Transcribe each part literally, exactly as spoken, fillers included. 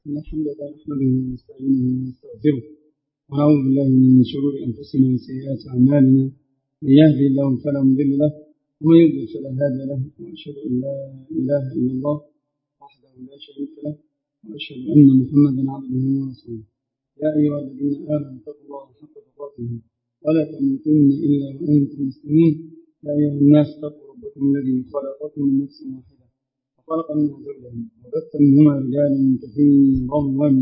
إن الحمد لله نحمده ونستعينه ونستغفره ونعوذ بالله من شرور أنفسنا وسيئات أعمالنا. من يهدي الله فلا مضل له ومن يضلل فلا هادي له، وأشهد أن لا إله إلا الله وحده لا شريك له، وأشهد أن محمدا عبده ورسوله. يا أيها الذين آمنوا اتقوا الله حق تقاته ولا تموتن إلا وأنتم مسلمون. يا أيها الناس اتقوا ربكم الذي خلقكم من نفس واحدة وخلق منها زوجها وبث منهما رجالا كثيرا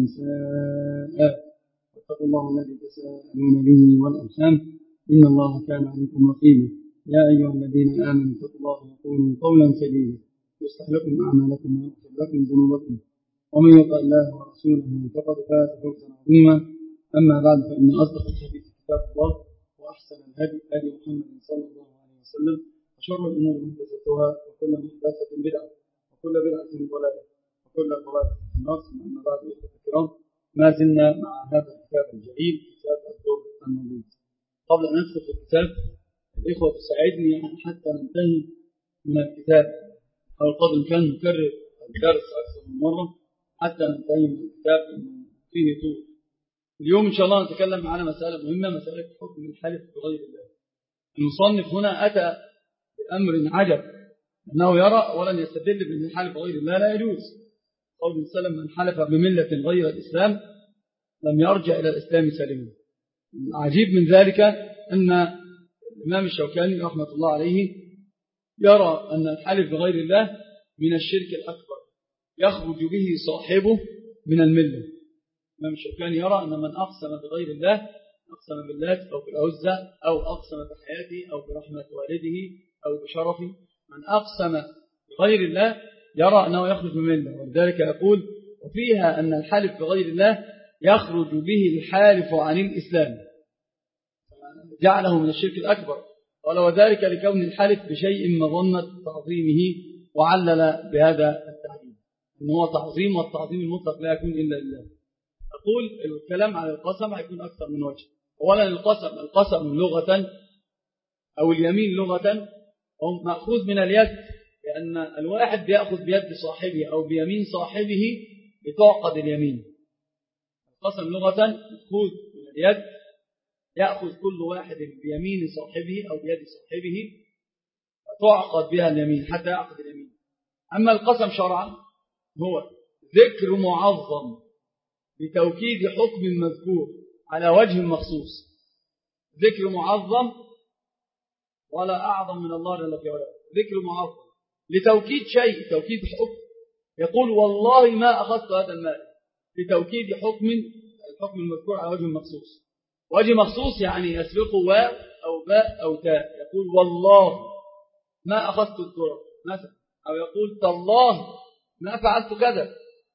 ونساء، واتقوا الله الذي تساءلون به والأرحام إن الله كان عليكم رقيبا. يا أيها الذين آمنوا اتقوا الله وقولوا قولا سديدا يصلح لكم أعمالكم ويغفر لكم ذنوبكم، ومن يطع الله ورسوله فقد فاز فوزا عظيما. أما بعد، فإن أصدق الحديث كتاب الله، وأحسن الهدي هدي محمد صلى الله عليه وسلم، وشر الأمور محدثاتها، وكل محدثة بدعة، وكل بدعة ضلالة، وكل ضلالة في النار. أما بعد، إخوة الكرام، ما زلنا مع هذا الكتاب الجليل، كتاب الدر النضيد. قبل أن ندخل في الكتاب، الإخوة تساعدني حتى ننتهي من الكتاب، أو قدر الإمكان نكرر الدرس أكثر من مرة حتى ننتهي من الكتاب فيه طول. اليوم إن شاء الله نتكلم عن مسألة مهمة، مسألة حكم الحلف بغير الله. المصنف هنا أتى بأمر عجب، أنه يرى ولن يستدل بأن الحلف بغير الله لا يجوز. قول النبي صلى الله عليه وسلم: من حلف بملة غير الإسلام لم يرجع إلى الإسلام سالما. العجيب من ذلك أن الإمام الشوكاني رحمة الله عليه يرى أن الحلف بغير الله من الشرك الأكبر، يخرج به صاحبه من الملة. الإمام الشوكاني يرى أن من أقسم بغير الله، أقسم بالله أو بالعزة، أو أقسم بحياته أو برحمة والده أو بشرفه، من أقسم بغير الله يرى أنه يخرج من الملة. ولذلك يقول: وفيها أن الحلف بغير الله يخرج به الحالف عن الإسلام، جعله من الشرك الأكبر. قال: وذلك لكون الحلف بشيء مظنة تعظيمه، وعلل بهذا التعليم أنه هو تعظيم، والتعظيم المطلق لا يكون إلا لله. أقول الكلام على القسم هيكون أكثر من وجه. أولا، القسم القسم لغة أو اليمين لغة هو مأخوذ من اليد، لأن الواحد بيأخذ بيد صاحبه أو بيمين صاحبه لتعقد اليمين. القسم لغة مأخوذ من اليد، يأخذ كل واحد بيمين صاحبه أو بيد صاحبه وتعقد بها اليمين حتى يعقد اليمين. أما القسم شرعا هو ذكر معظم بتوكيد حكم مذكور على وجه مخصوص. ذكر معظم ولا أعظم من الله جل في علاه. ذكر معظم لتوكيد شيء، توكيد حكم. يقول: والله ما أخذت هذا المال، لتوكيد حكم، الحكم المذكور على وجه مخصوص. وجه مخصوص يعني يسبقه واو أو باء أو تاء. يقول: والله ما أخذت التراب مثلا، أو يقول: تالله ما فعلت كذا،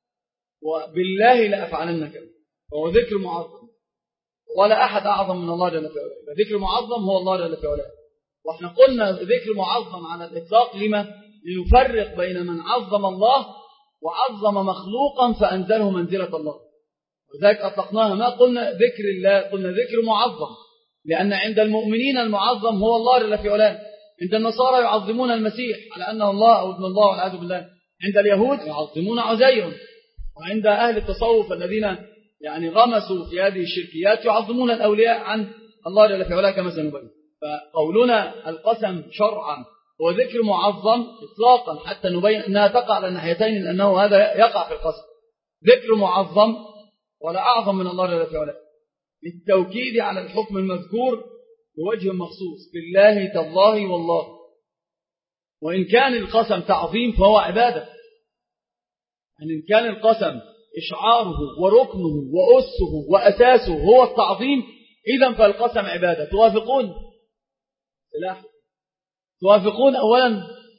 وبالله لا أفعلن كذا. وهو ذكر معظم، ولا أحد أعظم من الله جل في علاه. ذكر معظم هو الله جل في علاه. وإحنا قلنا ذكر معظم على الإطلاق لما؟ لنفرق بين من عظم الله وعظم مخلوقا فأنزله منزلة الله. وذلك أطلقناها، ما قلنا ذكر الله، قلنا ذكر معظم، لأن عند المؤمنين المعظم هو الله جل في علاه. عند النصارى يعظمون المسيح على أنه الله أو ابن الله والعياذ بالله. عند اليهود يعظمون عزيرا. وعند أهل التصوف الذين يعني غمسوا في هذه الشركيات يعظمون الأولياء عن الله جل في علاه كما سنبين. فقولنا القسم شرعا هو ذكر معظم إطلاقا حتى نبين أنها تقع على الناحيتين، لأنه هذا يقع في القسم. ذكر معظم ولا أعظم من الله جل في علاه، للتوكيد على الحكم المذكور بوجه مخصوص، بالله تالله والله. وإن كان القسم تعظيم فهو عبادة. يعني إن كان القسم إشعاره وركنه وأسه وأساسه هو التعظيم، إذن فالقسم عبادة. توافقون؟ سلاح. توافقون؟ أولا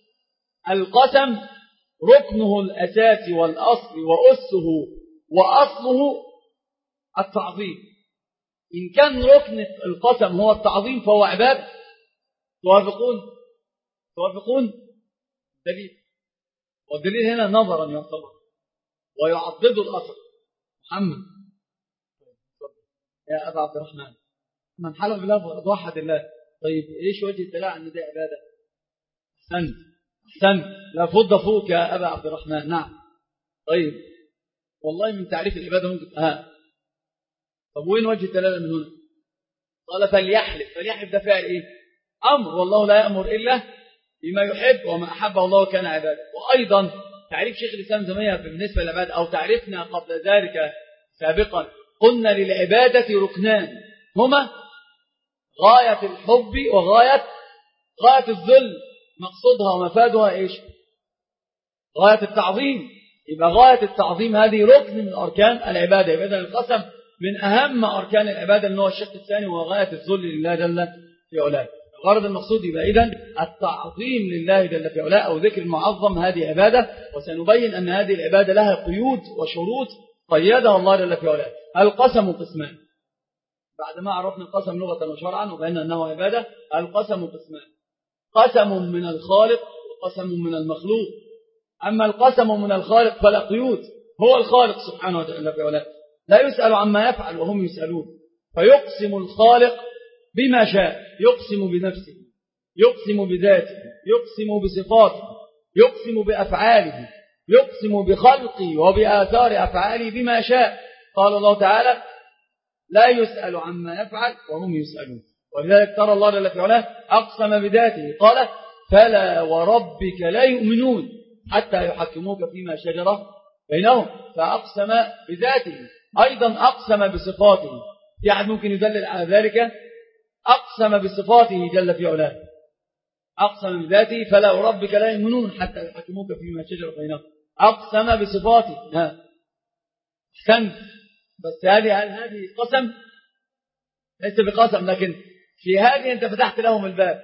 القسم ركنه الأساسي والأصل وأسه وأصله التعظيم. إن كان ركن القسم هو التعظيم فهو عبادة. توافقون؟ توافقون؟ دليل. والدليل هنا نظرا يعتبر ويعضد الأثر. محمد يا أبا عبد الرحمن، من حلف بالله وحد الله. طيب إيش وجه الدلاء أن ده عبادة؟ أحسنت أحسنت، لا فض فوق يا أبا عبد الرحمن. نعم. طيب والله من تعريف العبادة ممكن ها. طب وين وجه الدلالة من هنا؟ قال فليحلف. فليحلف ده فعل إيه؟ أمر، والله لا يأمر إلا بما يحب، وما أحبه الله كان عباده. وأيضا تعريف شيخ الإسلام زمية بالنسبة للعبادة، أو تعريفنا قبل ذلك سابقا، قلنا للعبادة ركنان هما غاية الحب وغاية غاية الذل. مقصودها ومفادها إيش؟ غاية التعظيم. يبقى غاية التعظيم هذه ركن من أركان العبادة. يبقى إذن القسم من أهم أركان العبادة، اللي هو الشق الثاني، وهو غاية الذل لله جل في علاه. الغرض المقصود يبقى إذن التعظيم لله جل في علاه أو ذكر المعظم، هذه عبادة. وسنبين أن هذه العبادة لها قيود وشروط قيدها الله جل في علاه. القسم قسمان، بعد ما عرفنا القسم لغة وشرعا وبأن أنه عبادة. القسم قسمان، قسم من الخالق وقسم من المخلوق. أما القسم من الخالق فلا قيود، هو الخالق سبحانه وتعالى في علاه، لا يسأل عما يفعل وهم يسألون. فيقسم الخالق بما شاء، يقسم بنفسه، يقسم بذاته، يقسم بصفاته، يقسم بأفعاله، يقسم بخلقه وبآثار أفعاله بما شاء. قال الله تعالى لا يسأل عما يفعل وهم يسألون. ولذلك ترى الله جل في علاه أقسم بذاته، قال فلا وربك لا يؤمنون حتى يحكموك فيما شجر بينهم. فأقسم بذاته. أيضا أقسم بصفاته، يعني ممكن يدلل على ذلك. أقسم بصفاته جل في علاه، أقسم بذاته فلا وربك لا يؤمنون حتى يحكموك فيما شجر بينهم. أقسم بصفاته. ها أحسنت. بس هذه هذه قسم ليس بقسم، لكن في هذه أنت فتحت لهم الباب.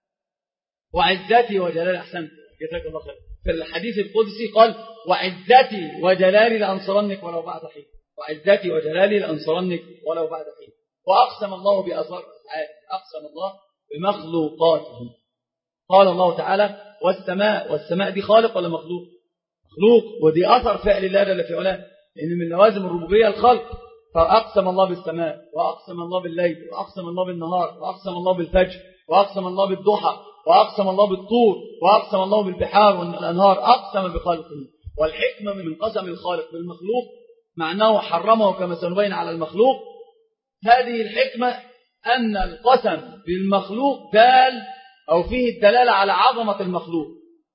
وعزتي وجلالي، أحسنت جزاك الله خير. في الحديث القدسي قال وعزتي وجلالي لأنصرنك ولو بعد حين، وعزتي وجلالي لأنصرنك ولو بعد حين. وأقسم الله بأثار أفعاله، أقسم الله بمخلوقاته. قال الله تعالى والسماء. والسماء دي خالق ولا مخلوق؟ مخلوق، ودي أثر فعل الله جل في علاه، إن من لوازم الربوبية الخلق. فأقسم الله بالسماء، وأقسم الله بالليل، وأقسم الله بالنهار، وأقسم الله بالفجر، وأقسم الله بالضحى، وأقسم الله بالطور، وأقسم الله بالبحار والأنهار. أقسم بخلقه. والحكمة من قسم الخالق بالمخلوق معناه حرمه كما سنبين على المخلوق. هذه الحكمة أن القسم بالمخلوق دال أو فيه الدلالة على عظمة المخلوق،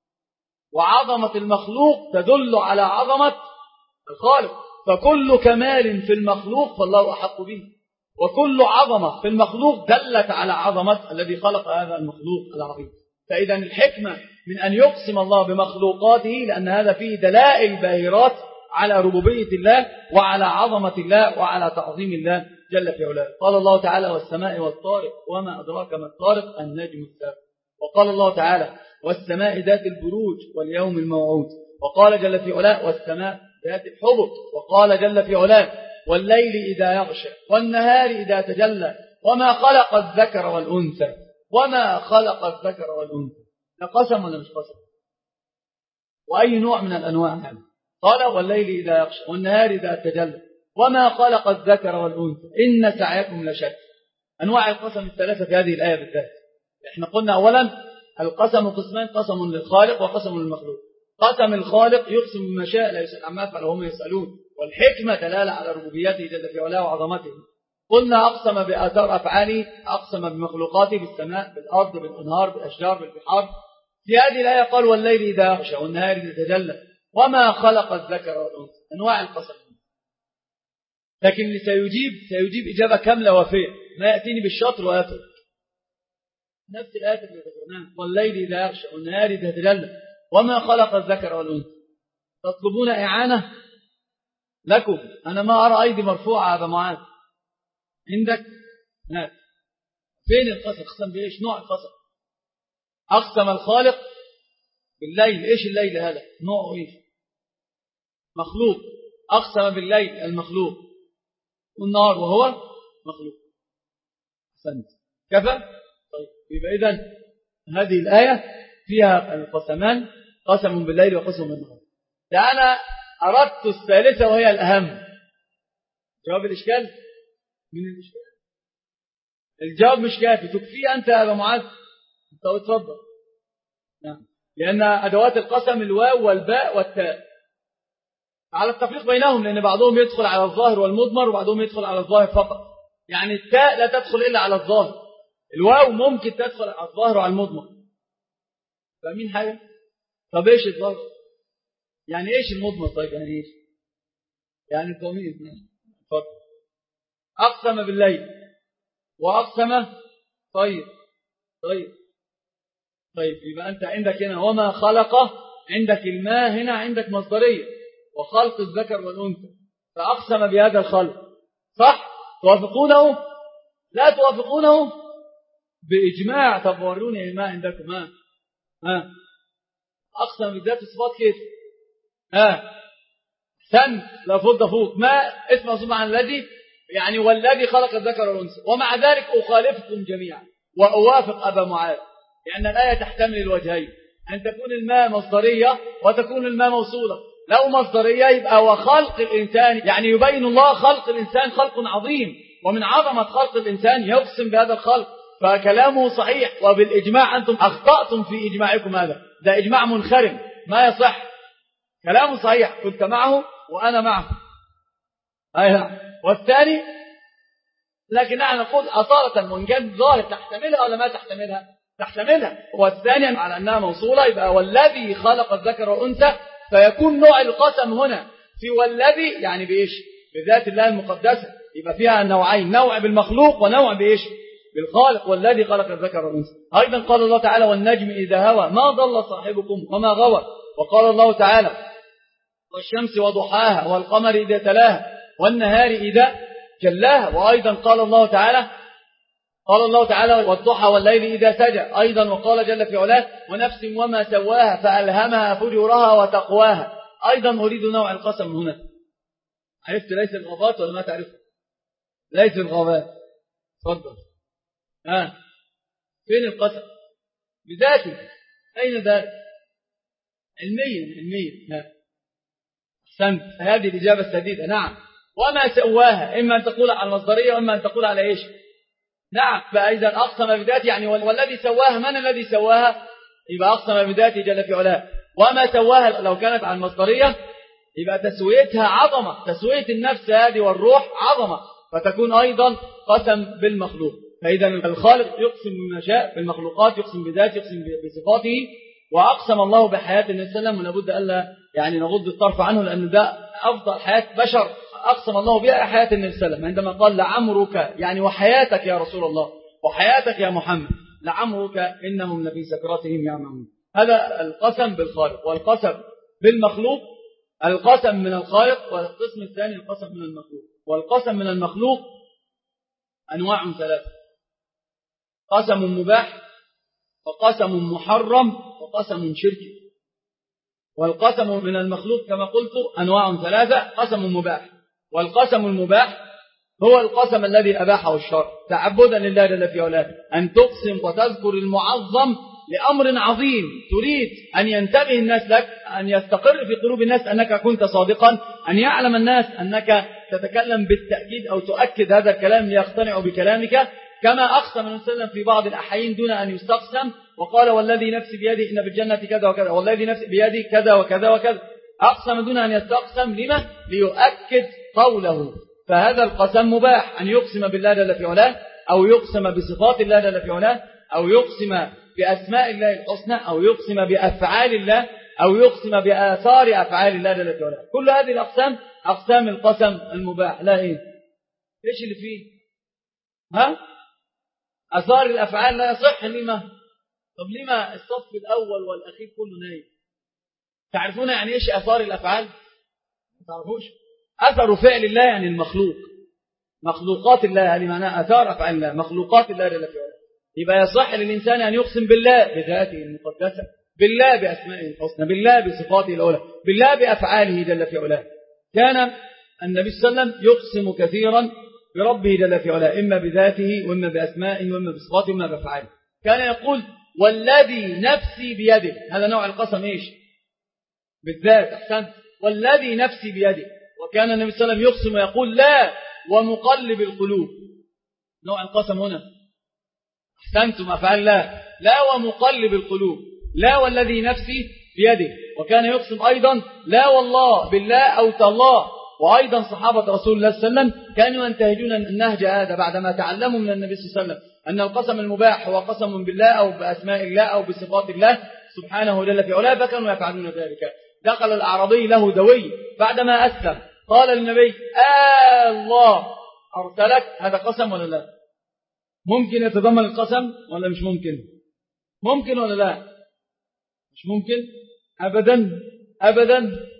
وعظمة المخلوق تدل على عظمة الخالق. فكل كمال في المخلوق فالله أحق به، وكل عظمة في المخلوق دلت على عظمة الذي خلق هذا المخلوق العظيم. فإذا الحكمة من أن يقسم الله بمخلوقاته، لأن هذا فيه دلائل باهرات على ربوبية الله وعلى عظمة الله وعلى تعظيم الله جل في علاه. قال الله تعالى والسماء والطارق وما أدراك ما الطارق النجم الثاقب. وقال الله تعالى والسماء ذات البروج واليوم الموعود. وقال جل في علاه والسماء ذات الحبك. وقال جل في علاه والليل إذا يغشى والنهار إذا تجلى وما خلق الذكر والأنثى. وما خلق الذكر والأنثى ده قسم ولا مش قسم؟ وأي نوع من الأنواع هذا؟ قال والليل إذا يغشى والنهار إذا تجلى وما خلق الذكر والأنثى إن سعيكم لشتى. أنواع القسم الثلاثة في هذه الآية بالذات. احنا قلنا أولا القسم قسمان، قسم للخالق وقسم للمخلوق. قسم الخالق يقسم بما شاء لا يسأل عما يفعل وهم يسألون، والحكمة دلالة على ربوبيته جل في علاه وعظمته. قلنا أقسم بآثار أفعاله، أقسم بمخلوقاته، بالسماء، بالأرض، بالأنهار، بالأشجار، بالبحار. في هذه الآية قال والليل إذا يغشى والنهار إذا تجلى وما خلق الذكر والأنثى. أنواع القسم. لكن اللي سيجيب سيجيب إجابة كاملة وفية، ما يأتيني بالشطر ويترك. نفس الآية اللي ذكرناها والليل إذا يغشى والنهار إذا تجلى وما خلق الذكر والأنثى. تطلبون إعانة لكم، أنا ما أرى أيدي مرفوعة هذا معاذ عندك. هات فين القسم؟ قسم بإيش؟ نوع القسم. أقسم الخالق بالليل. إيش الليل هذا؟ نوعه إيش؟ مخلوق. أقسم بالليل المخلوق، والنار وهو مخلوق. أحسنت كفى. طيب يبقى إذن هذه الآية فيها القسمان، قسم بالليل وقسم بالنهار. أنا أردت الثالثة وهي الأهم. جواب الإشكال من الإشكال. الجواب مش كافي، تكفي أنت يا أبا معاذ. أنت اتفضل. نعم. لأن أدوات القسم الواو والباء والتاء، على التفريق بينهم، لأن بعضهم يدخل على الظاهر والمضمر وبعضهم يدخل على الظاهر فقط. يعني التاء لا تدخل إلا على الظاهر، الواو ممكن تدخل على الظاهر وعلى المضمر. فاهمين حاجة؟ طب إيش الظاهر؟ يعني إيش المضمر؟ طيب يعني إيش؟ يعني الضمير. اتفضل. أقسم بالليل وأقسم. طيب طيب طيب يبقى أنت عندك هنا وما خلق، عندك الماء هنا عندك مصدرية، وخلق الذكر والأنثى، فأقسم بهذا الخلق، صح؟ توافقونه؟ لا توافقونه بإجماع. طب وروني ما عندكم. ها ها أقسم بذات الصفات كيف؟ ها سن لابد فوق ما اسم مصوب عن الذي، يعني والذي خلق الذكر والأنثى، ومع ذلك أخالفكم جميعا وأوافق أبا معاذ، لأن الآية تحتمل الوجهين، أن تكون الماء مصدرية وتكون الماء موصولة. لو مصدرية يبقى وخلق الإنسان، يعني يبين الله خلق الإنسان خلق عظيم، ومن عظمة خلق الإنسان يقسم بهذا الخلق، فكلامه صحيح. وبالإجماع أنتم أخطأتم في إجماعكم، هذا ده إجماع منخرم ما يصح. كلامه صحيح، كنت معه وأنا معه. أيها. والثاني لكن نحن نقول أصالة وإن كانت ظاهر تحتملها ولا ما تحتملها؟ تحتملها. والثاني على أنها موصولة، يبقى والذي خلق الذكر والأنثى، فيكون نوع القسم هنا في والذي يعني بإيش؟ بذات الله المقدسة، يبقى فيها نوعين، نوع بالمخلوق ونوع بإيش؟ بالخالق. والذي خلق الذكر والأنثى. أيضا قال الله تعالى والنجم إذا هوى ما ضل صاحبكم وما غوى. وقال الله تعالى والشمس وضحاها والقمر إذا تلاها والنهار إذا جلاها. وأيضا قال الله تعالى قال الله تعالى والضحى والليل إذا سجى. أيضا وقال جل في علاه ونفس وما سواها فألهمها فجورها وتقواها. أيضا أريد نوع القسم هنا. عرفت ليس الغابات ولا ما تعرف؟ ليس الغابات. تفضل. ها فين القسم؟ بذاته. أين ذلك؟ علميا علميا. ها أحسنت، هذه الإجابة السديدة. نعم. وما سواها، إما أن تقول على المصدرية وإما أن تقول على إيش؟ نعم. فإذا أقسم بذاته يعني والذي سواها، من الذي سواها؟ يبقى أقسم بذاته جل في علاه. وما سواها لو كانت على المصدرية يبقى تسويتها عظمة، تسوية النفس هذه والروح عظمة، فتكون أيضا قسم بالمخلوق. فإذا الخالق يقسم بما شاء بالمخلوقات، يقسم بذاته، يقسم بصفاته. وأقسم الله بحياة النبي صلى الله عليه وسلم، ولابد ألا يعني نغض الطرف عنه، لأن ده أفضل حياة بشر أقسم الله بها حياة النبي صلى الله عليه وسلم، عندما قال لعمرك يعني وحياتك يا رسول الله وحياتك يا محمد لعمرك إنهم لفي سكراتهم يعمهون. هذا القسم بالخالق. والقسم بالمخلوق القسم من الخالق، والقسم الثاني القسم من المخلوق. والقسم من المخلوق أنواع ثلاثة: قسم مباح وقسم محرم وقسم شركي. والقسم من المخلوق كما قلت أنواع ثلاثة: قسم مباح، والقسم المباح هو القسم الذي أباحه الشرع تعبدا لله جل في علاه، أن تقسم وتذكر المعظم لأمر عظيم تريد أن ينتبه الناس لك، أن يستقر في قلوب الناس أنك كنت صادقا، أن يعلم الناس أنك تتكلم بالتأكيد أو تؤكد هذا الكلام ليقتنعوا بكلامك. كما أقسم النبي صلى الله عليه وسلم في بعض الأحيان دون أن يستقسم، وقال والذي نفسي بيده إن بالجنة كذا وكذا، والذي نفسي بيده كذا وكذا وكذا. أقسم دون أن يستقسم، لما؟ ليؤكد قوله. فهذا القسم مباح، أن يقسم بالله جل في علاه، أو يقسم بصفات الله جل في علاه، أو يقسم بأسماء الله الحسنى، أو يقسم بأفعال الله، أو يقسم بآثار أفعال الله جل في علاه. كل هذه الأقسام أقسام القسم المباح. لا إيه؟ إيش اللي فيه؟ ها؟ أثار الأفعال لا يصح. لما؟ طب لما الصف الأول والأخير كله نايم؟ تعرفون يعني إيش أثار الأفعال؟ ما تعرفوش؟ أثر فعل الله يعني المخلوق، مخلوقات الله، يعني معناه أثار أفعال الله، مخلوقات الله جل في علاه. يبقى يصح للإنسان أن يقسم بالله بذاته المقدسة، بالله بأسمائه الحسنى، بالله بصفاته الأولى، بالله بأفعاله جل في علاه. كان النبي صلى الله عليه وسلم يقسم كثيرا بربه جل في علاه، إما بذاته وإما بأسمائه وإما بصفاته وإما بأفعاله. كان يقول والذي نفسي بيده، هذا نوع القسم إيش؟ بالذات. أحسنت. والذي نفسي بيده. وكان النبي صلى الله عليه وسلم يقسم ويقول لا ومقلب القلوب. نوع القسم هنا. أحسنتم أفعال لا لا ومقلب القلوب، لا والذي نفسي بيده. وكان يقسم أيضا لا والله بالله أو تالله. وأيضا صحابة رسول الله صلى الله عليه وسلم كانوا ينتهجون النهج هذا بعدما تعلموا من النبي صلى الله عليه وسلم أن القسم المباح هو قسم بالله أو بأسماء الله أو بصفات الله سبحانه جل في علاه، فكانوا يفعلون ذلك. دخل الأعرابي له دوي بعدما أسلم قال للنبي آه الله أرسلك، هذا قسم ولا لا؟ ممكن يتضمن القسم ولا مش ممكن؟ ممكن ولا لا؟ مش ممكن أبدا أبدا.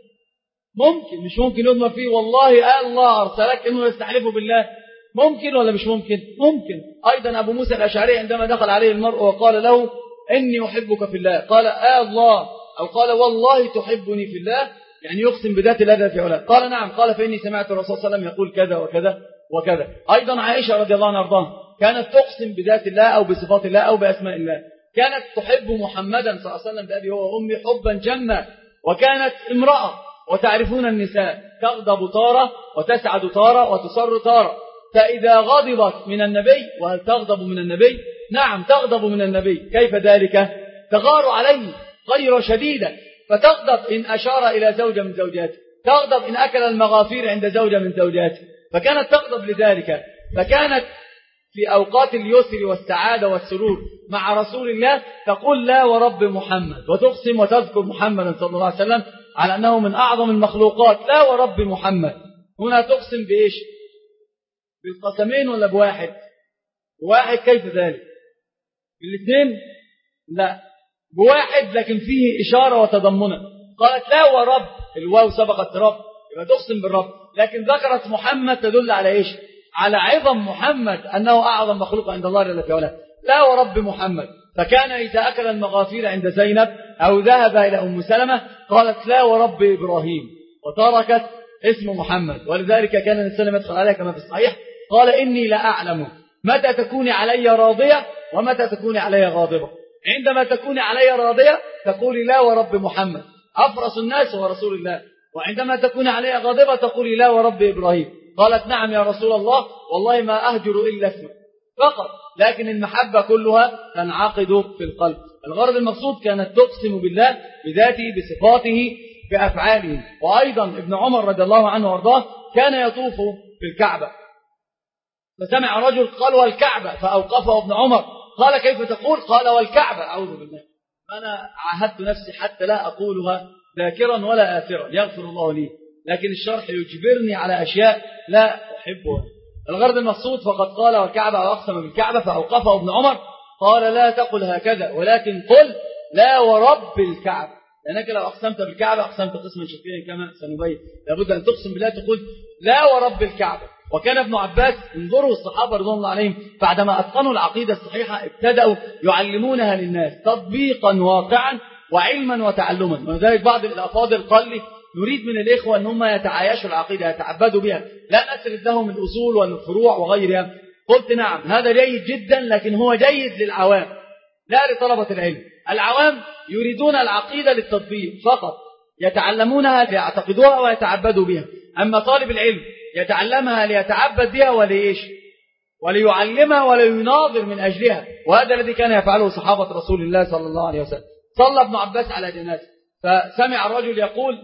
ممكن مش ممكن يضمن فيه والله آه الله أرسلك إنه يستحلفه بالله؟ ممكن ولا مش ممكن؟ ممكن. أيضا أبو موسى الأشعري عندما دخل عليه المرء وقال له إني أحبك في الله قال آه الله أو قال والله تحبني في الله، يعني يقسم بذات الله في علاه. قال نعم. قال فإني سمعت الرسول صلى الله عليه وسلم يقول كذا وكذا وكذا. أيضا عائشة رضي الله عنها وارضاها كانت تقسم بذات الله أو بصفات الله أو بأسماء الله. كانت تحب محمدا صلى الله عليه وسلم بأبي هو وأمي حبا جما، وكانت امرأة وتعرفون النساء تغضب طارة وتسعد طارة وتصر طارة، فإذا غضبت من النبي، وهل تغضب من النبي؟ نعم تغضب من النبي. كيف ذلك؟ تغار عليه غير شديدة، فتغضب إن أشار إلى زوجة من زوجاته، تغضب إن أكل المغافير عند زوجة من زوجاته، فكانت تغضب لذلك. فكانت في أوقات اليسر والسعادة والسرور مع رسول الله تقول لا ورب محمد، وتقسم وتذكر محمدا صلى الله عليه وسلم على أنه من أعظم المخلوقات. لا ورب محمد. هنا تقسم بإيش؟ بالقسمين ولا بواحد؟ بواحد. كيف ذلك؟ بالاثنين؟ لا، بواحد لكن فيه إشارة وتضمنة. قالت لا ورب، الواو سبقت رب يبقى تقسم بالرب، لكن ذكرت محمد تدل على إيش؟ على عظم محمد أنه أعظم مخلوق عند الله جل في علاه. لا ورب محمد. فكان إذا أكل المغافير عند زينب أو ذهب إلى أم سلمة قالت لا ورب إبراهيم، وتركت اسم محمد. ولذلك كان النبي صلى الله عليه وسلم يدخل عليها كما في الصحيح قال إني لا أعلم متى تكوني علي راضية ومتى تكوني علي غاضبة. عندما تكوني علي راضية تقولي لا ورب محمد أفرس الناس ورسول الله، وعندما تكوني علي غاضبة تقولي لا ورب إبراهيم. قالت نعم يا رسول الله والله ما أهجر إلا اسمك فقط، لكن المحبة كلها تنعقد في القلب. الغرض المقصود كانت تقسم بالله بذاته بصفاته بأفعاله. وأيضا ابن عمر رضي الله عنه وارضاه كان يطوف في الكعبة، فسمع رجل قال والكعبة، فأوقفه ابن عمر قال كيف تقول؟ قال والكعبة. أعوذ بالله، أنا عاهدت نفسي حتى لا أقولها ذاكرا ولا آثرا يغفر الله لي، لكن الشرح يجبرني على أشياء لا أحبها. الغرض المقصود فقد قال والكعبة وأقسم بالكعبة، فأوقفه ابن عمر قال لا تقل هكذا ولكن قل لا ورب الكعبة، لأنك لو أقسمت بالكعبة أقسمت قسما شركيا كما سنبين. لابد أن تقسم بالله تقول لا ورب الكعبة. وكان ابن عباس، انظروا الصحابة رضوان الله عليهم بعدما أتقنوا العقيدة الصحيحة ابتدأوا يعلمونها للناس تطبيقا واقعا وعلما وتعلما. ولذلك بعض الأفاضل قال لي نريد من الإخوة أن هم يتعايشوا العقيدة يتعبدوا بها، لا نسرد لهم الأصول والفروع وغيرها. قلت نعم هذا جيد جدا، لكن هو جيد للعوام لا لطلبة العلم. العوام يريدون العقيدة للتطبيق فقط، يتعلمونها ليعتقدوها ويتعبدوا بها. أما طالب العلم يتعلمها ليتعبد بها وليش وليعلمها وليناظر من أجلها، وهذا الذي كان يفعله صحابة رسول الله صلى الله عليه وسلم. صلى ابن عباس على جنازة، فسمع الرجل يقول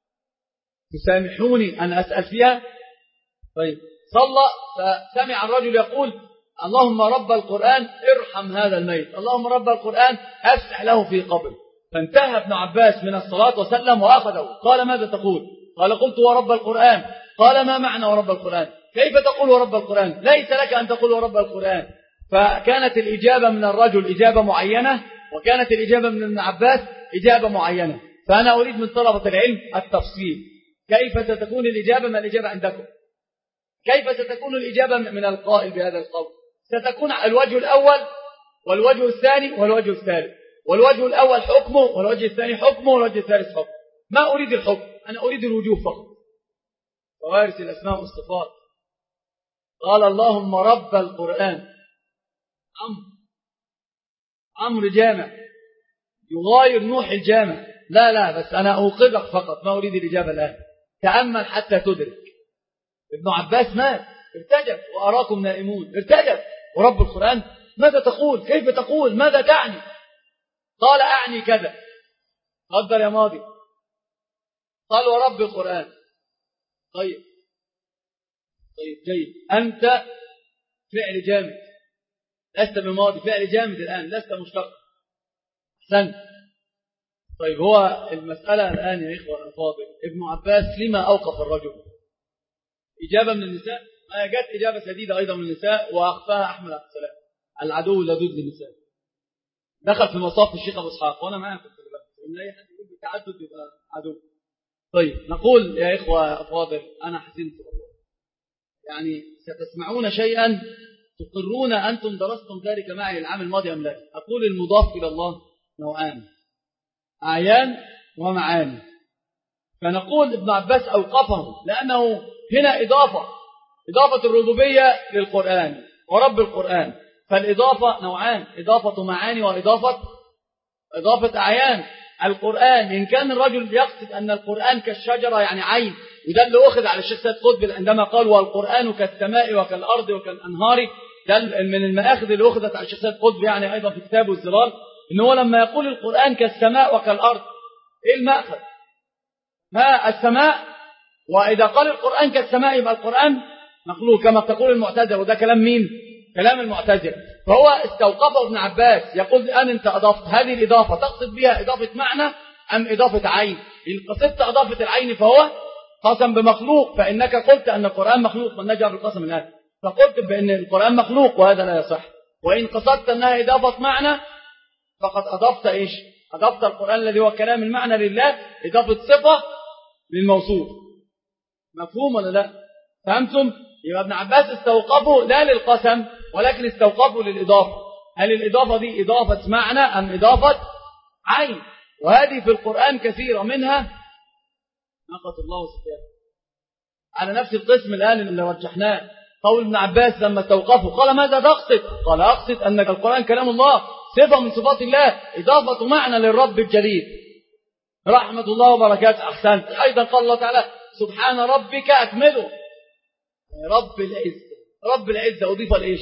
تسامحوني أن أسأل فيها. طيب صلى، فسمع الرجل يقول اللهم رب القرآن ارحم هذا الميت، اللهم رب القرآن أفسح له في قبره. فانتهى ابن عباس من الصلاة وسلم وأخذه قال ماذا تقول؟ قال قلت ورب القرآن. قال ما معنى ورب القرآن؟ كيف تقول ورب القرآن؟ ليس لك أن تقول ورب القرآن. فكانت الإجابة من الرجل إجابة معينة، وكانت الإجابة من ابن عباس إجابة معينة. فأنا أريد من طلبة العلم التفصيل، كيف ستكون الإجابة ما الإجابة عندكم؟ كيف ستكون الإجابة من القائل بهذا القول؟ ستكون الوجه الأول والوجه الثاني والوجه الثالث، والوجه الأول حكمه والوجه الثاني حكمه والوجه الثالث حكمه. ما أريد الحكم، أنا أريد الوجوه فقط. فوارث الأسماء والصفات قال اللهم رب القرآن. عمرو عمرو جامع يغاير نوح الجامع. لا لا بس أنا أوقظك فقط، ما أريد الإجابة الآن. تأمل حتى تدرك. ابن عباس مات ارتجف وأراكم نائمون، ارتجف. ورب القرآن ماذا تقول؟ كيف تقول؟ ماذا تعني؟ قال أعني كذا. قدر يا ماضي. قال ورب القرآن. طيب طيب جيد. أنت فعل جامد، لست بماضي، فعل جامد الآن، لست مشتق. أحسنت. طيب هو المسألة الآن يا إخوة الفاضل، ابن عباس لما أوقف الرجل؟ إجابة من النساء؟ ما جاءت إجابة سديدة أيضا من النساء وأخفاها أحمد عليه السلام، العدو اللدود للنساء. دخل في مصاف الشيخ أبو إسحاق وأنا معاكم في الباب، إن أي حد يقول بالتعدد يبقى عدو. طيب نقول يا إخوة أفاضل، أنا حسنت والله، يعني ستسمعون شيئا تقرون أنتم درستم ذلك معي العام الماضي أم لا. أقول المضاف إلى الله نوعان، أعيان ومعاني. فنقول ابن عباس أوقفه لأنه هنا إضافة، إضافة الربوبية للقرآن ورب القرآن. فالإضافة نوعان، إضافة معاني وإضافة إضافة أعيان. القرآن إن كان الرجل يقصد أن القرآن كالشجرة يعني عين، وده اللي أخذ على الشيخ سيد قطب عندما قال والقرآن كالسماء وكالأرض وكالأنهار، ده من المآخذ اللي أخذت على الشيخ سيد قطب يعني أيضا في كتابه الظلال، إن هو لما يقول القرآن كالسماء وكالأرض، إيه المأخذ؟ ما السماء، وإذا قال القرآن كالسماء يبقى القرآن مخلوق كما تقول المعتزلة، وده كلام مين؟ كلام المعتزلة. فهو استوقفه ابن عباس يقول الآن أنت أضفت هذه الإضافة تقصد بها إضافة معنى أم إضافة عين؟ إن قصدت إضافة العين فهو قسم بمخلوق، فإنك قلت أن القرآن مخلوق، من نجعل بالقسم الآن، فقلت بأن القرآن مخلوق وهذا لا يصح. وإن قصدت أنها إضافة معنى فقد أضفت إيش؟ أضفت القرآن الذي هو كلام المعنى لله إضافة صفة للموصوف. مفهوم ولا لا؟ فهمتم؟ يبقى ابن عباس استوقفوا لا للقسم ولكن استوقفوا للإضافة. هل الإضافة دي إضافة معنى أم إضافة عين؟ وهذه في القرآن كثيرة، منها نقص الله سبحانه على نفس القسم الآن اللي رجحناه. قول ابن عباس لما استوقفوا قال ماذا تقصد؟ قال أقصد أن القرآن كلام الله، صفة من صفات الله، إضافة معنى للرب الجليل رحمة الله وبركاته. أحسنت. أيضا قال الله تعالى سبحان ربك أكمله، رب العزة، رب العزة أضيف لإيش؟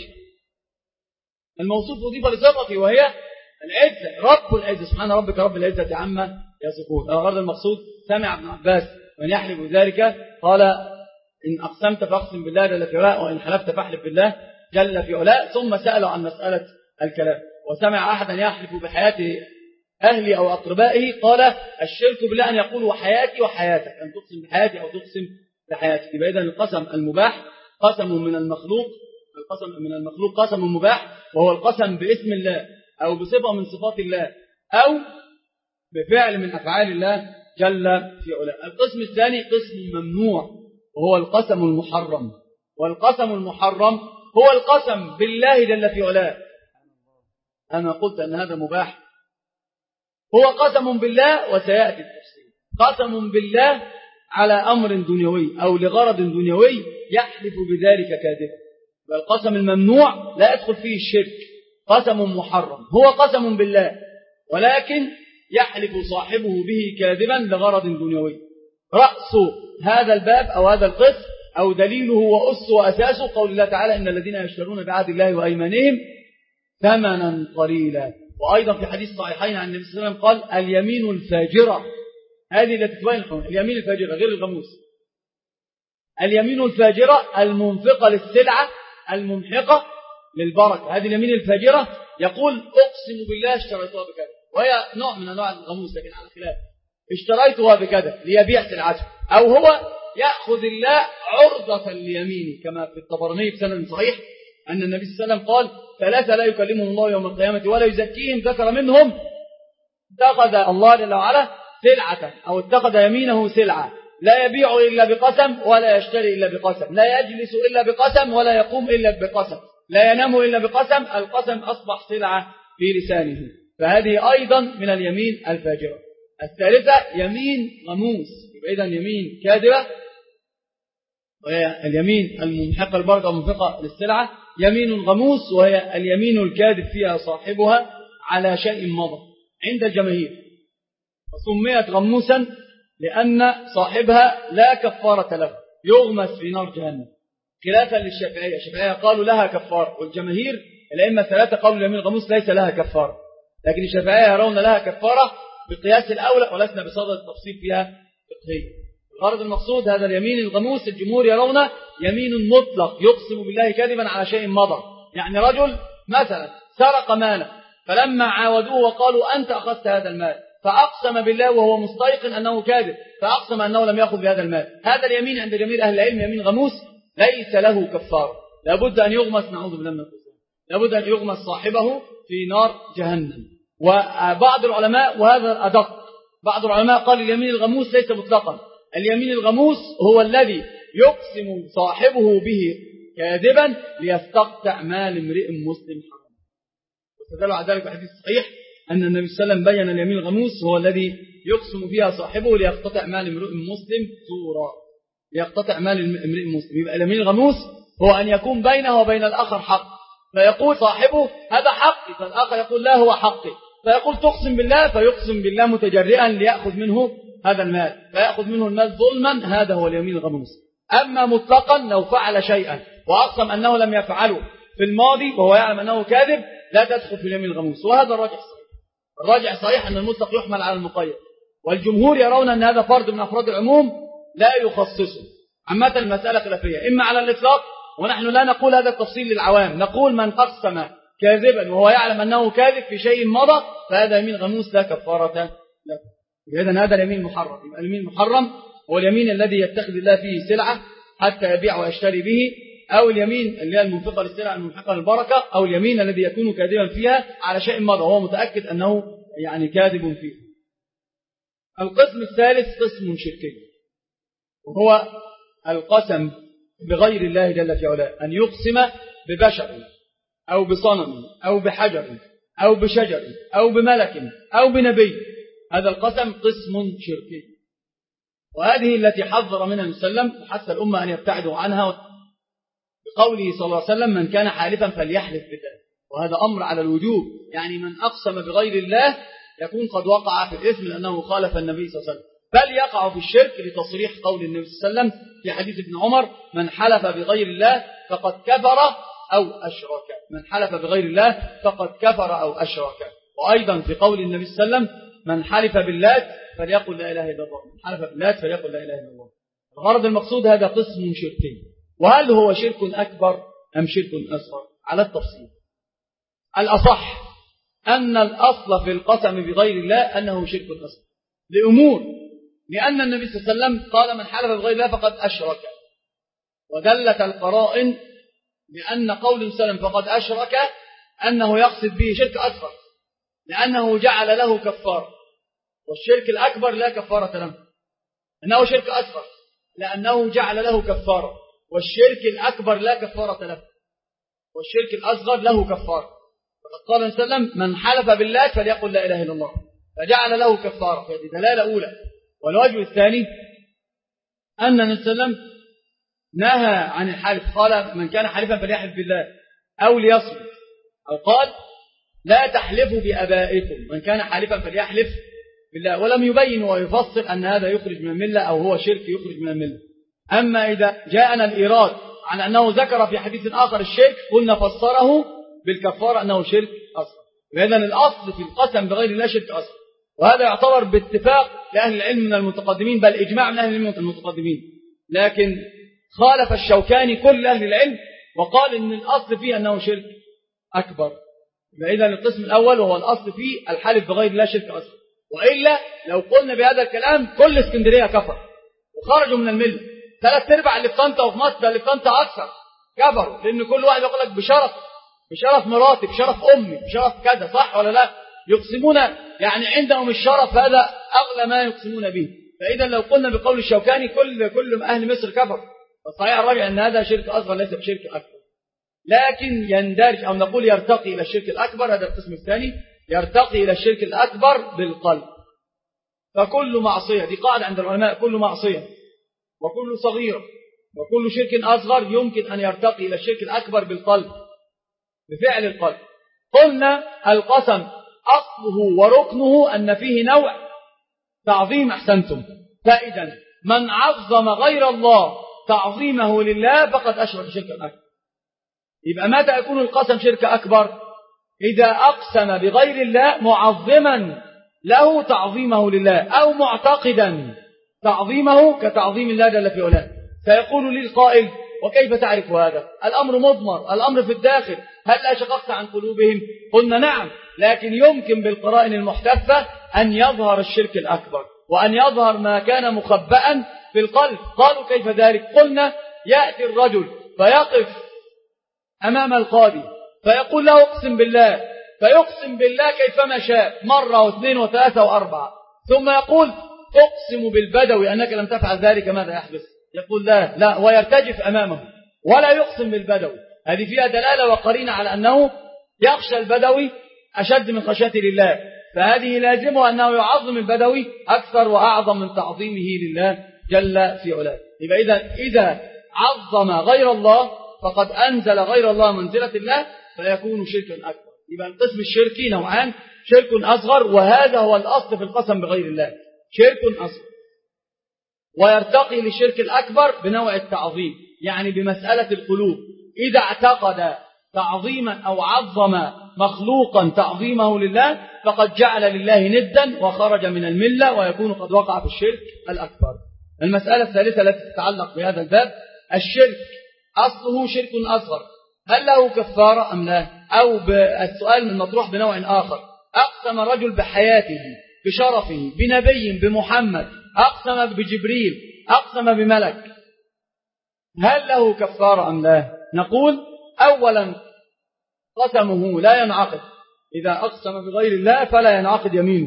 الموصوف أضيف لصفته وهي العزة، رب العزة، سبحان ربك رب العزة عما يصفون. الغرض المقصود سمع ابن عباس من يحلف بذلك قال إن أقسمت فأقسم بالله جل في علاه، وإن حلفت فاحلف بالله جل في علاه. ثم سألوا عن مسألة الكلام، وسمع أحدا يحلف بحياته أهلي أو أقربائه قال الشرك بالله أن يقول وحياتي وحياتك، أن تقسم بحياتي أو تقسم بحياتك. يبقى إذن القسم المباح قسم من المخلوق، القسم من المخلوق قسم مباح، وهو القسم باسم الله أو بصفة من صفات الله أو بفعل من أفعال الله جل في علاه. القسم الثاني قسم ممنوع وهو القسم المحرم، والقسم المحرم هو القسم بالله جل في علاه. أنا قلت أن هذا مباح، هو قسم بالله وسيأتي التفصيل. قسم بالله على أمر دنيوي أو لغرض دنيوي يحلف بذلك كاذبا. والقسم الممنوع لا يدخل فيه الشرك، قسم محرم هو قسم بالله ولكن يحلف صاحبه به كاذبا لغرض دنيوي. رأس هذا الباب أو هذا القسم أو دليله وأس وأساسه قول الله تعالى إن الذين يشترون بعهد الله وأيمانهم ثمنا قليلا. وأيضا في حديث صحيحين عن النبي صلى الله عليه وسلم قال اليمين الفاجرة، هذه التي تبين الحكم، اليمين الفاجرة غير الغموس، اليمين الفاجرة المنفقة للسلعة الممحقة للبركة، هذه اليمين الفاجرة يقول أقسم بالله اشتريتها بكذا، وهي نوع من أنواع الغموس لكن على خلاف، اشتريتها بكذا ليبيع سلعته، أو هو يأخذ الله عرضة اليمين كما في الطبراني بسند صحيح أن النبي صلى الله عليه وسلم قال ثلاثة لا يكلمهم الله يوم القيامة ولا يزكيهم، ذكر منهم اتخذ الله جل وعلا سلعة أو اتخذ يمينه سلعة، لا يبيع إلا بقسم ولا يشتري إلا بقسم، لا يجلس إلا بقسم ولا يقوم إلا بقسم، لا ينام إلا بقسم، القسم أصبح سلعة في لسانه، فهذه أيضا من اليمين الفاجرة. الثالثة يمين غموس، يبقى إذن يمين كاذبة وهي اليمين الممحقة البركة ومنفقة للسلعة، يمين غموس وهي اليمين الكاذب فيها صاحبها على شيء مضى عند الجماهير، وسميت غموسا لأن صاحبها لا كفارة له، يغمس في نار جهنم، خلافا للشافعية. الشافعية قالوا لها كفارة، والجماهير الأئمة الثلاثة قالوا اليمين الغموس ليس لها كفارة، لكن الشافعية يرون لها كفارة بقياس الأولى ولسنا بصدد التفصيل فيها فقهيا. الغرض المقصود هذا اليمين الغموس الجمهور يرون يمين مطلق يقسم بالله كذبا على شيء مضى. يعني رجل مثلا سرق مالا فلما عاودوه وقالوا أنت أخذت هذا المال فأقسم بالله وهو مستيقن أنه كاذب فأقسم أنه لم يأخذ بهذا المال. هذا اليمين عند جميع أهل العلم يمين غموس ليس له كفارة، لابد أن يغمس، نعوذ بالله من الكفر، لابد أن يغمس صاحبه في نار جهنم. وبعض العلماء وهذا أدق، بعض العلماء قال اليمين الغموس ليس مطلقا، اليمين الغموس هو الذي يقسم صاحبه به كاذبا ليستقطع مال امرئ مسلم حرام. وتدل على ذلك بحديث صحيح أن النبي صلى الله عليه وسلم بين اليمين الغموس هو الذي يقسم فيها صاحبه ليقتطع مال امرئ مسلم زورا، ليقتطع مال امرئ مسلم. يبقى اليمين الغموس هو أن يكون بينه وبين الآخر حق، فيقول صاحبه هذا حقي، فالآخر يقول لا هو حقي، فيقول تقسم بالله، فيقسم بالله متجرئا ليأخذ منه هذا المال، فيأخذ منه المال ظلما. هذا هو اليمين الغموس. أما مطلقا لو فعل شيئا وأقسم أنه لم يفعله في الماضي وهو يعلم أنه كاذب لا تدخل في اليمين الغموس. وهذا الراجح صحيح. الراجح صحيح أن المطلق يحمل على المقيد، والجمهور يرون أن هذا فرد من أفراد العموم لا يخصصه. عامة المسألة خلافية، إما على الإطلاق، ونحن لا نقول هذا التفصيل للعوام، نقول من قسم كاذبا وهو يعلم أنه كاذب في شيء مضى فهذا يمين غموس لا كفارة له. إذن هذا اليمين محرم. يبقى اليمين المحرم هو اليمين الذي يتخذ الله فيه سلعة حتى يبيع ويشتري به، أو اليمين اللي هي المنفقة للسلع الممحقة للبركة، أو اليمين الذي يكون كاذبا فيها على شيء مضى وهو متأكد أنه يعني كاذب فيه. القسم الثالث قسم شركي، وهو القسم بغير الله جل في علاه، أن يقسم ببشر أو بصنم أو بحجر أو بشجر أو بملك أو بنبي. هذا القسم قسم شركي، وهذه التي حذر منها المسلم وحث الأمة أن يبتعدوا عنها بقوله صلى الله عليه وسلم من كان حالفا فليحلف بالله، وهذا أمر على الوجوب. يعني من أقسم بغير الله يكون قد وقع في الإثم لأنه خالف النبي صلى الله عليه وسلم، بل يقع في الشرك لتصريح قول النبي صلى الله عليه وسلم في حديث ابن عمر من حلف بغير الله فقد كفر أو أشرك، من حلف بغير الله فقد كفر أو أشرك. وأيضا في قول النبي صلى الله عليه وسلم من حلف باللات فليقل لا إله إلا الله، من حلف باللات فليقل لا إله إلا الله. الغرض المقصود هذا قسم شركي. وهل هو شرك أكبر أم شرك أصغر؟ على التفصيل. الأصح أن الأصل في القسم بغير الله أنه شرك أصغر لأمور، لأن النبي صلى الله عليه وسلم قال من حلف بغير الله فقد أشرك، ودلت القرائن لأن قول وسلم فقد أشرك أنه يقصد به شرك أكبر، لأنه جعل له كفارة، والشرك الأكبر لا كفارة له. أنه شرك أصغر لأنه جعل له كفارة، والشرك الأكبر لا كفارة له، والشرك الأصغر له كفارة. فقد قال النبي صلى الله عليه وسلم من حلف بالله فليقل لا إله إلا الله، فجعل له كفارة. فهذه دلالة أولى. والوجه الثاني أن النبي صلى الله عليه وسلم نهى عن الحلف، قال من كان حلفا فليحلف بالله أو ليصمت، أو قال لا تحلفوا بآبائكم، من كان حلفا فليحلف بالله، ولم يبين ويفصل أن هذا يخرج من الملة أو هو شرك يخرج من الملة. أما إذا جاءنا الإيراد عن أنه ذكر في حديث آخر الشرك قلنا فسره بالكفارة أنه شرك أصغر. إذن الأصل في القسم بغير الله شرك أصغر، وهذا يعتبر باتفاق لأهل العلم من المتقدمين، بل إجماع من أهل العلم المتقدمين. لكن خالف الشوكاني كل أهل العلم وقال إن الأصل فيه أنه شرك أكبر. إذن القسم الأول وهو الأصل فيه الحلف بغير الله شرك أصغر، وإلا لو قلنا بهذا الكلام كل اسكندرية كفر وخرجوا من الملة. ثلاث ارباع اللي في طنطا وفي مصر اللي في طنطا أكثر كفروا، لأن كل واحد يقول لك بشرف بشرف مراتي بشرف أمي بشرف كذا، صح ولا لا؟ يقسمون يعني عندهم الشرف هذا أغلى ما يقسمون به. فإذا لو قلنا بقول الشوكاني كل كل أهل مصر كفر، فالصحيح الراجع أن هذا شرك أصغر ليس بشرك أكبر، لكن يندرج أو نقول يرتقي إلى الشرك الأكبر. هذا القسم الثاني يرتقي إلى الشرك الأكبر بالقلب. فكل معصية، دي قاعدة عند العلماء، كل معصية وكل صغيرة وكل شرك أصغر يمكن أن يرتقي إلى الشرك الأكبر بالقلب، بفعل القلب. قلنا القسم أصله وركنه أن فيه نوع تعظيم، أحسنتم. فإذا من عظم غير الله تعظيمه لله فقد أشرك شركا أكبر. يبقى متى يكون القسم شرك أكبر؟ إذا أقسم بغير الله معظما له تعظيمه لله أو معتقدا تعظيمه كتعظيم الله جل في علاه. فيقول لي القائل: وكيف تعرف هذا؟ الأمر مضمر، الأمر في الداخل، هل لا شققت عن قلوبهم؟ قلنا نعم، لكن يمكن بالقرائن المحتفة أن يظهر الشرك الأكبر وأن يظهر ما كان مخبئا في القلب. قالوا: كيف ذلك؟ قلنا: يأتي الرجل فيقف أمام القاضي فيقول له: اقسم بالله، فيقسم بالله كيفما شاء مرة واثنين وثلاثة وأربعة، ثم يقول: اقسم بالبدوي أنك لم تفعل ذلك، ماذا يحدث؟ يقول: لا لا، ويرتجف أمامه ولا يقسم بالبدوي. هذه فيها دلالة وقرينة على أنه يخشى البدوي أشد من خشيته لله، فهذه لازمه أنه يعظم البدوي أكثر وأعظم من تعظيمه لله جل في علاه. يبقى إذا إذا عظم غير الله فقد أنزل غير الله منزلة الله فيكون شركا أكبر. يبقى القسم الشركي نوعان: شرك أصغر، وهذا هو الأصل في القسم بغير الله، شرك أصغر، ويرتقي للشرك الأكبر بنوع التعظيم، يعني بمسألة القلوب. إذا اعتقد تعظيما أو عظم مخلوقا تعظيمه لله فقد جعل لله ندا وخرج من الملة ويكون قد وقع في الشرك الأكبر. المسألة الثالثة التي تتعلق بهذا الباب: الشرك أصله شرك أصغر، هل له كفارة أم لا؟ أو السؤال المطروح بنوع آخر: أقسم رجل بحياته، بشرفه، بنبي، بمحمد، أقسم بجبريل، أقسم بملك، هل له كفارة أم لا؟ نقول: أولا قسمه لا ينعقد، إذا أقسم بغير الله فلا ينعقد يمينه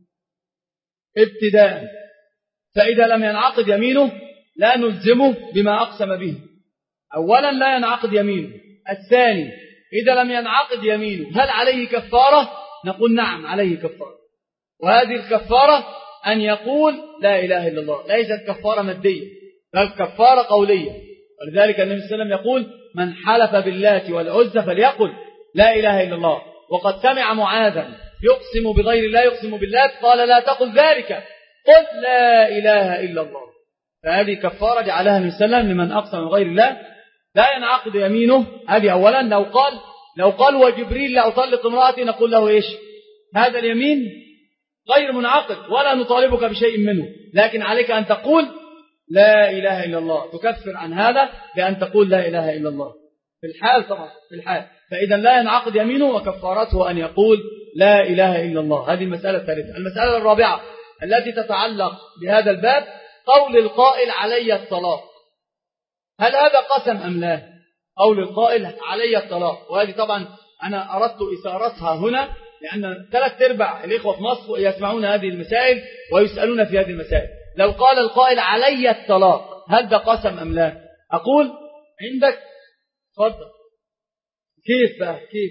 ابتداء، فإذا لم ينعقد يمينه لا نلزمه بما أقسم به، أولا لا ينعقد يمينه. الثاني: إذا لم ينعقد يمينه هل عليه كفارة؟ نقول: نعم عليه كفارة، وهذه الكفارة أن يقول لا إله إلا الله، ليست كفارة مادية بل كفارة قولية. ولذلك النبي صلى الله عليه وسلم يقول: من حلف باللات والعزى فليقل لا إله إلا الله. وقد سمع معاذا يقسم بغير الله، يقسم باللات، قال: لا تقل ذلك، قل لا إله إلا الله. فهذه كفارة جعلها النبي صلى الله عليه وسلم لمن أقسم بغير الله لا ينعقد يمينه. هذه أولا. لو قال لو قال وجبريل لا أطلق امرأتي، نقول له إيش؟ هذا اليمين غير منعقد ولا نطالبك بشيء منه، لكن عليك أن تقول لا إله إلا الله، تكفر عن هذا بأن تقول لا إله إلا الله في الحال، طبعا في الحال. فإذا لا ينعقد يمينه وكفارته أن يقول لا إله إلا الله. هذه المسألة الثالثة. المسألة الرابعة التي تتعلق بهذا الباب: قول القائل علي الطلاق، هل هذا قسم أم لا؟ قول القائل علي الطلاق، وهذه طبعا أنا أردت إثارتها هنا لأن ثلاث أرباع الإخوة في مصر يسمعون هذه المسائل ويسألون في هذه المسائل. لو قال القائل علي الطلاق هل ده قسم أم لا؟ أقول: عندك تفضل. كيف بقى؟ كيف؟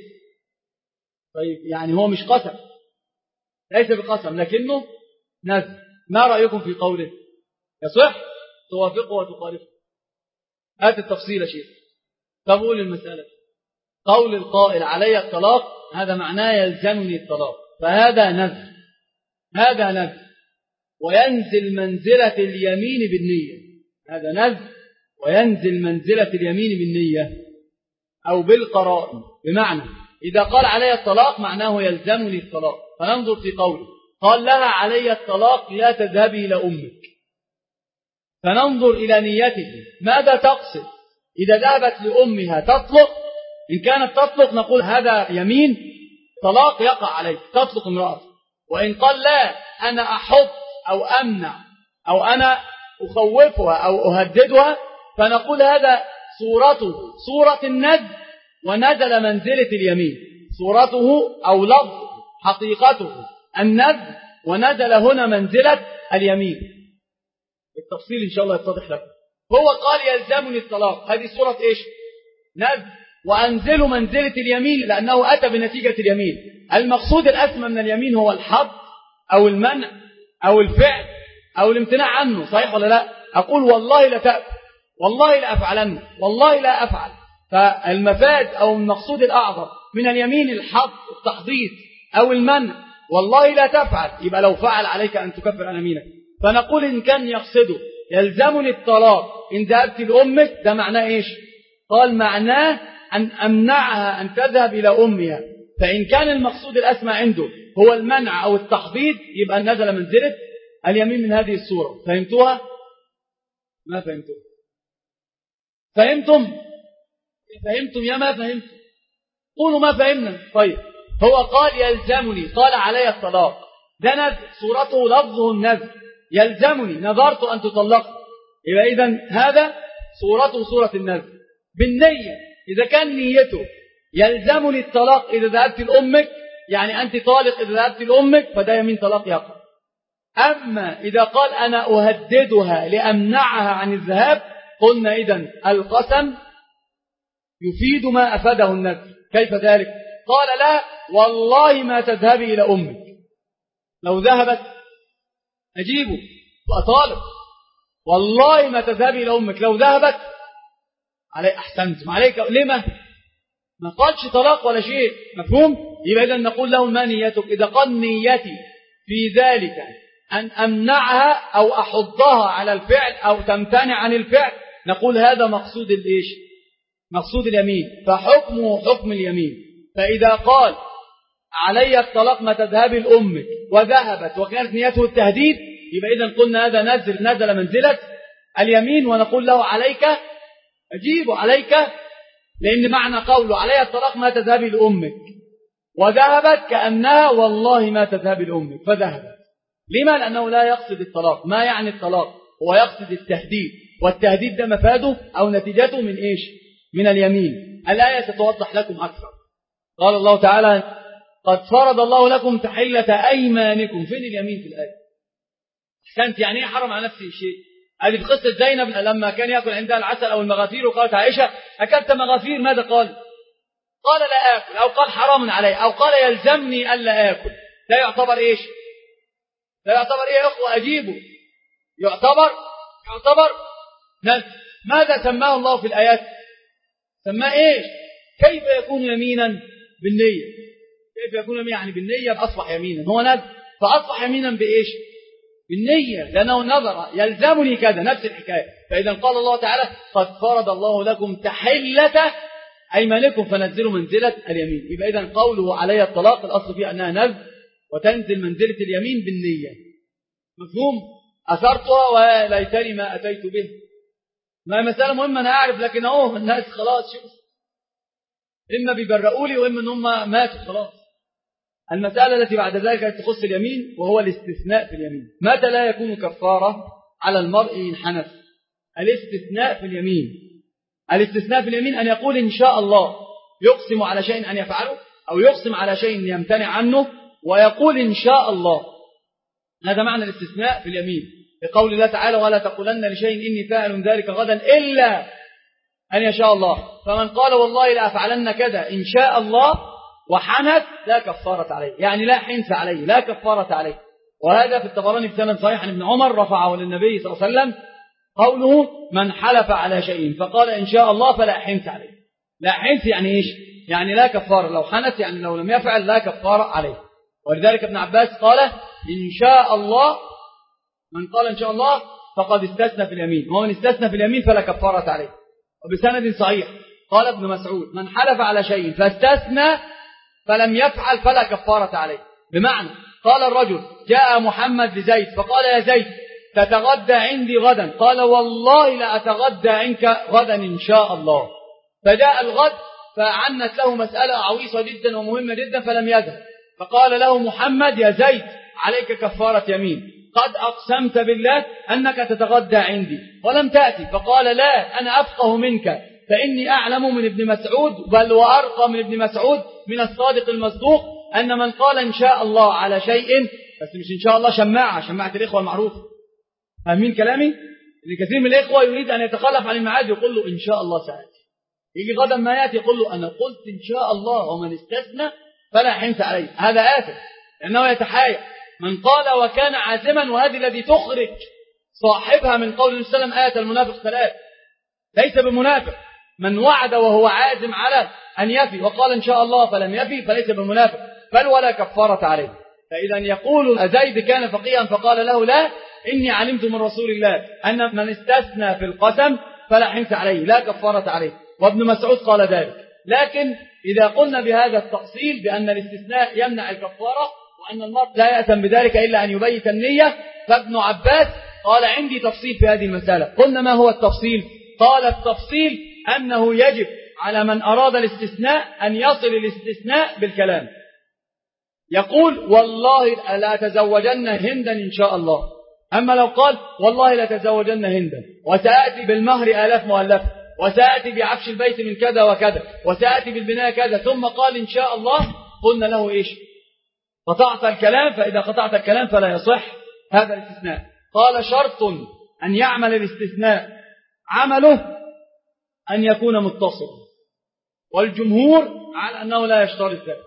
طيب يعني هو مش قسم، ليس بقسم لكنه نذر. ما رأيكم في قوله؟ يصح؟ توافقه وتخالفه؟ هات التفصيل يا شيخ. قبول المسألة: قول القائل علي الطلاق هذا معناه يلزمني الطلاق، فهذا نذر، هذا نذر، وينزل منزلة اليمين بالنية. هذا نذر وينزل منزلة اليمين بالنية أو بالقرائن. بمعنى إذا قال علي الطلاق معناه يلزمني الطلاق، فننظر في قوله: قال لها علي الطلاق لا تذهبي إلى أمك، فننظر إلى نيته ماذا تقصد. إذا ذهبت لأمها تطلق، إن كانت تطلق نقول هذا يمين طلاق يقع عليك، تطلق امرأة. وإن قال لا أنا أحط أو أمنع أو أنا أخوفها أو أهددها، فنقول هذا صورته صورة الند ونزل منزلة اليمين، صورته أو لفظه حقيقته الند ونزل هنا منزلة اليمين. التفصيل إن شاء الله يتضح لكم. هو قال يلزمني الطلاق، هذه صورة إيش؟ ند، وأنزل منزلة اليمين لأنه أتى بنتيجة اليمين. المقصود الأسمى من اليمين هو الحظ أو المنع أو الفعل أو الامتناع عنه، صحيح ولا لا؟ أقول والله لا تأكل، والله لا أفعلن، والله لا أفعل. فالمفاد أو المقصود الأعظم من اليمين الحظ، التحضير أو المنع، والله لا تفعل، يبقى لو فعل عليك أن تكفر عن يمينك. فنقول إن كان يقصده يلزمني الطلاق إن ذهبت لأمك، ده معناه إيش؟ قال معناه أن أمنعها أن تذهب إلى أمها. فإن كان المقصود الأسمى عنده هو المنع أو التحضيض يبقى نزل منزلة اليمين من هذه الصورة. فهمتوها؟ ما فهمتوها؟ فهمتم؟ فهمتم يا ما فهمتم؟ قولوا ما فهمنا. طيب هو قال يلزمني، قال علي الطلاق، ده نذر، صورته لفظه النذر، يلزمني نذرت أن تطلق، يبقى إذن هذا صورته صورة النذر بالنية. إذا كان نيته يلزمني الطلاق إذا ذهبت لأمك، يعني أنت طالق إذا ذهبت لأمك، فده يمين طلاق يقع. أما إذا قال أنا أهددها لأمنعها عن الذهاب، قلنا إذن القسم يفيد ما أفاده النذر. كيف ذلك؟ قال لا والله ما تذهبي إلى أمك، لو ذهبت أجيبه وأطالب، والله ما تذهبي إلى أمك، لو ذهبت علي أحسنتم عليك، لما ما قالش طلاق ولا شيء، مفهوم؟ يبقى إذن نقول له ما نيتك؟ إذا قال نيتي في ذلك أن أمنعها أو أحضها على الفعل أو تمتنع عن الفعل، نقول هذا مقصود الإيش؟ مقصود اليمين، فحكمه حكم اليمين. فإذا قال علي الطلاق ما تذهبي لأمك وذهبت وكانت نيته التهديد، يبقى إذن قلنا هذا نزل نزل منزلة اليمين، ونقول له عليك أجيب عليك، لأن معنى قوله علي الطلاق ما تذهبي لأمك وذهبت كأنها والله ما تذهبي لأمك فذهبت. لما؟ لأنه لا يقصد الطلاق. ما يعني الطلاق؟ هو يقصد التهديد، والتهديد ده مفاده أو نتيجته من إيش؟ من اليمين. الآية ستوضح لكم أكثر. قال الله تعالى قد فرض الله لكم تحلة أيمانكم. فين اليمين في الآية؟ أحسنت. يعني إيه حرم على نفسه شيء؟ هذه في قصة زينب لما كان يأكل عندها العسل أو المغافير، وقالت عائشة أكلت مغافير، ماذا قال؟ قال لا آكل، أو قال حرام علي، أو قال يلزمني ألا آكل. لا يعتبر إيش؟ لا يعتبر إيه يا أخوة؟ أجيبه. يعتبر يعتبر نزل. ماذا سماه الله في الآيات؟ سماه إيش؟ كيف يكون يمينا بالنية؟ كيف يكون يمينا؟ يعني بالنية أصبح يمينا، هو نزل فأصبح يمينا بإيش؟ بالنية، لأنه نظر يلزمني كذا، نفس الحكاية. فإذا قال الله تعالى قد فرض الله لكم تحلة أيمانكم فنزلوا منزلة اليمين. يبقى إذن قوله علي الطلاق الأصل فيه أنها نزل وتنزل منزلة اليمين بالنية. مفهوم؟ أثرتها وليتني ما أتيت به. ما مسألة مهمة أنا أعرف، لكن أهو الناس خلاص شوف، إما بيبرئوا لي وإما إن هم ماتوا خلاص. المسألة التي بعد ذلك تخص اليمين، وهو الاستثناء في اليمين. متى لا يكون كفارة على المرء إن حنث؟ الاستثناء في اليمين. الاستثناء في اليمين أن يقول إن شاء الله، يقسم على شيء أن يفعله أو يقسم على شيء يمتنع عنه ويقول إن شاء الله. هذا معنى الاستثناء في اليمين، لقول الله تعالى ولا تقولن لشيء إني فاعل ذلك غدا إلا أن يشاء الله. فمن قال والله لا أفعلن كذا إن شاء الله وحنث لا كفارة عليه، يعني لا حنث عليه، لا كفارة عليه. وهذا في الطبراني بسند صحيح عن ابن عمر رفعه للنبي صلى الله عليه وسلم قوله من حلف على شيء فقال إن شاء الله فلا حنث عليه. لا حنث يعني إيش؟ يعني لا كفارة. لو حنث يعني لو لم يفعل لا كفارة عليه. ولذلك ابن عباس قال إن شاء الله، من قال إن شاء الله فقد استثنى في اليمين، ومن استثنى في اليمين فلا كفارة عليه. وبسند صحيح قال ابن مسعود من حلف على شيء فاستثنى فلم يفعل فلا كفارة عليه. بمعنى قال الرجل جاء محمد لزيد فقال يا زيد تتغدى عندي غدا، قال والله لا أتغدى عنك غدا إن شاء الله. فجاء الغد فعنت له مسألة عويصة جدا ومهمة جدا فلم يذهب، فقال له محمد يا زيد عليك كفارة يمين، قد أقسمت بالله أنك تتغدى عندي ولم تأتي. فقال لا أنا أفقه منك، فإني أعلم من ابن مسعود بل وأرقى من ابن مسعود من الصادق المصدوق أن من قال إن شاء الله على شيء، بس مش إن شاء الله شماعة شماعة الإخوة المعروف، فاهمين كلامي؟ إن كثير من الإخوة يريد أن يتخلف عن الميعاد يقول له إن شاء الله سأتي، يجي غدا ما يأتي يقول له أنا قلت إن شاء الله ومن استثنى فلا حنث عليه. هذا آثم لأنه يتحايل. من قال وكان عازما، وهذه الذي تخرج صاحبها من قول النبي صلى الله عليه وسلم آية المنافق ثلاث، ليس بمنافق. من وعد وهو عازم على أن يفي وقال إن شاء الله فلم يفي فليس بمنافق بل ولا كفارة عليه. فإذا يقول زيد كان فقيها فقال له لا إني علمت من رسول الله أن من استثنى في القسم فلا حنث عليه لا كفارة عليه، وابن مسعود قال ذلك. لكن إذا قلنا بهذا التفصيل بأن الاستثناء يمنع الكفارة وأن المرء لا يأتم بذلك إلا أن يبيت النية. فابن عباس قال عندي تفصيل في هذه المسألة. قلنا ما هو التفصيل؟ قال التفصيل أنه يجب على من أراد الاستثناء أن يصل الاستثناء بالكلام. يقول والله لا تزوجن هندا إن شاء الله. أما لو قال والله لا تزوجن هندا وسأتي بالمهر آلاف مؤلفة وسأتي بعفش البيت من كذا وكذا وسأتي بالبناء كذا ثم قال إن شاء الله، قلنا له إيش؟ قطعت الكلام. فإذا قطعت الكلام فلا يصح هذا الاستثناء. قال شرط أن يعمل الاستثناء عمله أن يكون متصلا، والجمهور على أنه لا يشترط ذلك،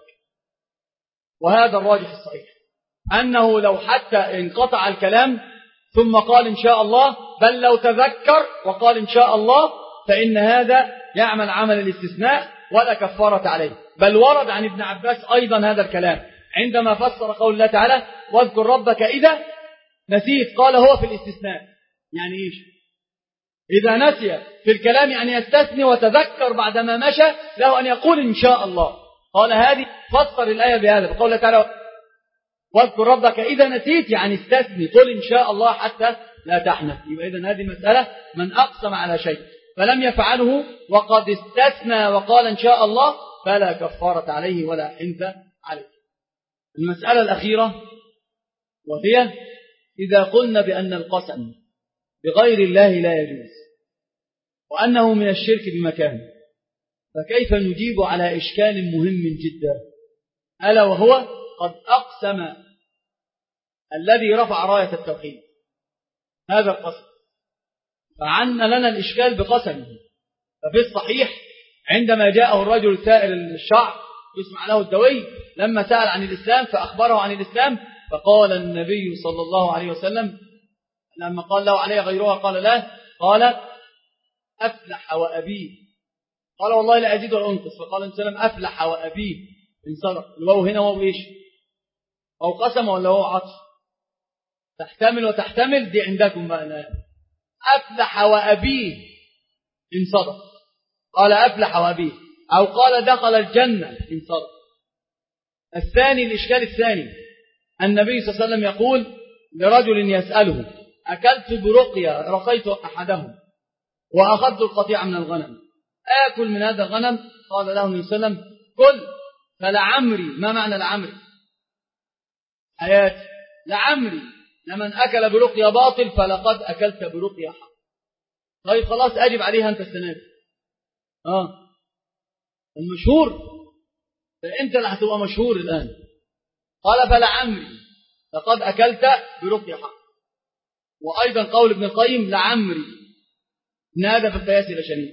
وهذا الراجح الصحيح أنه لو حتى انقطع الكلام ثم قال إن شاء الله، بل لو تذكر وقال إن شاء الله، فإن هذا يعمل عمل الاستثناء ولا كفارة عليه. بل ورد عن ابن عباس أيضا هذا الكلام عندما فسر قول الله تعالى واذكر ربك إذا نسيت، قال هو في الاستثناء. يعني إيش؟ إذا نسي في الكلام يعني يستثني وتذكر بعدما مشى له أن يقول إن شاء الله. قال هذه فسر الآية بهذا بقول الله تعالى واذكر ربك إذا نسيت، يعني استثني قل إن شاء الله حتى لا تحنث. يبقى إذن هذه المسألة من أقسم على شيء فلم يفعله وقد استثنى وقال إن شاء الله فلا كفارة عليه ولا حنث عليه. المسألة الأخيرة وهي إذا قلنا بأن القسم بغير الله لا يجوز وأنه من الشرك بمكان، فكيف نجيب على إشكال مهم جدا، ألا وهو قد أقسم الذي رفع راية التوحيد هذا القسم، فعنا لنا الإشكال بقسمه. ففي الصحيح عندما جاءه الرجل سائل الشعر يسمع له الدوي لما سأل عن الإسلام فأخبره عن الإسلام، فقال النبي صلى الله عليه وسلم لما قال له عليه غيرها قال لا، قال أفلح وأبيه. قال والله لا أزيد ولا أنقص. فقال النبي صلى الله عليه وسلم أفلح وأبيه إن صدق. الواو هنا واو إيش؟ أو قسم ولا هو عطف؟ تحتمل وتحتمل دي عندكم بقى. لا. أفلح وأبيه إن صدق. قال أفلح وأبيه أو قال دخل الجنة إن صدق. الثاني الإشكال الثاني النبي صلى الله عليه وسلم يقول لرجل يسأله أكلت برقية رقيت أحدهم وأخذت القطيع من الغنم آكل من هذا الغنم؟ قال له النبي صلى الله عليه وسلم كل. فلعمري، ما معنى العمري؟ حياتي لعمري لمن أكل برقية باطل فلقد أكلت برقية حق. طيب خلاص أجب عليها أنت السنة دي. آه المشهور فأنت اللي هتبقى مشهور الآن. قال فلعمري لقد أكلت برقية حق. وأيضا قول ابن القيم لعمري نادى في القياس لشنيع.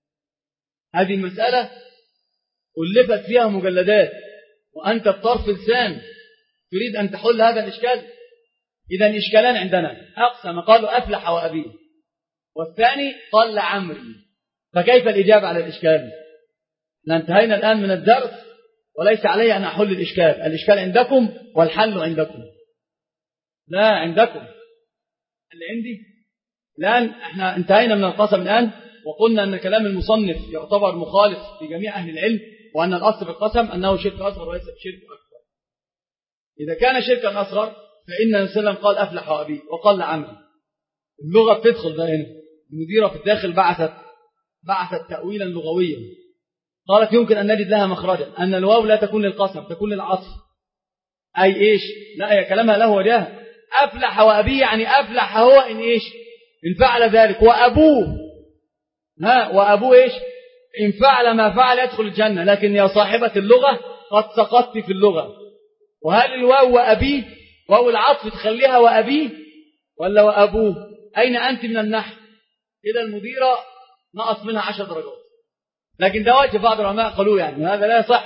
هذه المسألة ألفت فيها مجلدات وأنت بطرف لسان تريد أن تحل هذا الإشكال. إذن إشكالان عندنا، أقسم قالوا أفلح وأبيه، والثاني قال لعمري. فكيف الإجابة على الإشكال؟ انتهينا الآن من الدرس وليس علي أن أحل الإشكال. الإشكال عندكم والحل عندكم. لا عندكم اللي عندي الآن. احنا انتهينا من القسم الآن وقلنا أن كلام المصنف يعتبر مخالف في جميع أهل العلم، وأن الأصل في القسم أنه شرك أصغر وليس شرك أكبر. إذا كان شركا أصغر فإن النبي صلى الله عليه وسلم قال أفلح وأبيه وقال لعمري. اللغة بتدخل بقى هنا. المديرة في الداخل بعثت بعثت تأويلا لغويا قالت يمكن أن نجد لها مخرجا أن الواو لا تكون للقسم تكون للعطف. أي إيش؟ لا هي كلامها له وجهه. أفلح وأبيه يعني أفلح هو إن إيش؟ إن فعل ذلك. وأبوه ها وأبوه إيش؟ إن فعل ما فعل يدخل الجنة. لكن يا صاحبة اللغة قد سقطت في اللغة. وهل الواو وأبيه واو العطف تخليها وأبيه ولا وأبوه؟ أين أنت من النحو؟ إذا المديرة نقص منها عشر درجات. لكن ده وجه بعض العلماء قالوا يعني هذا لا يصح.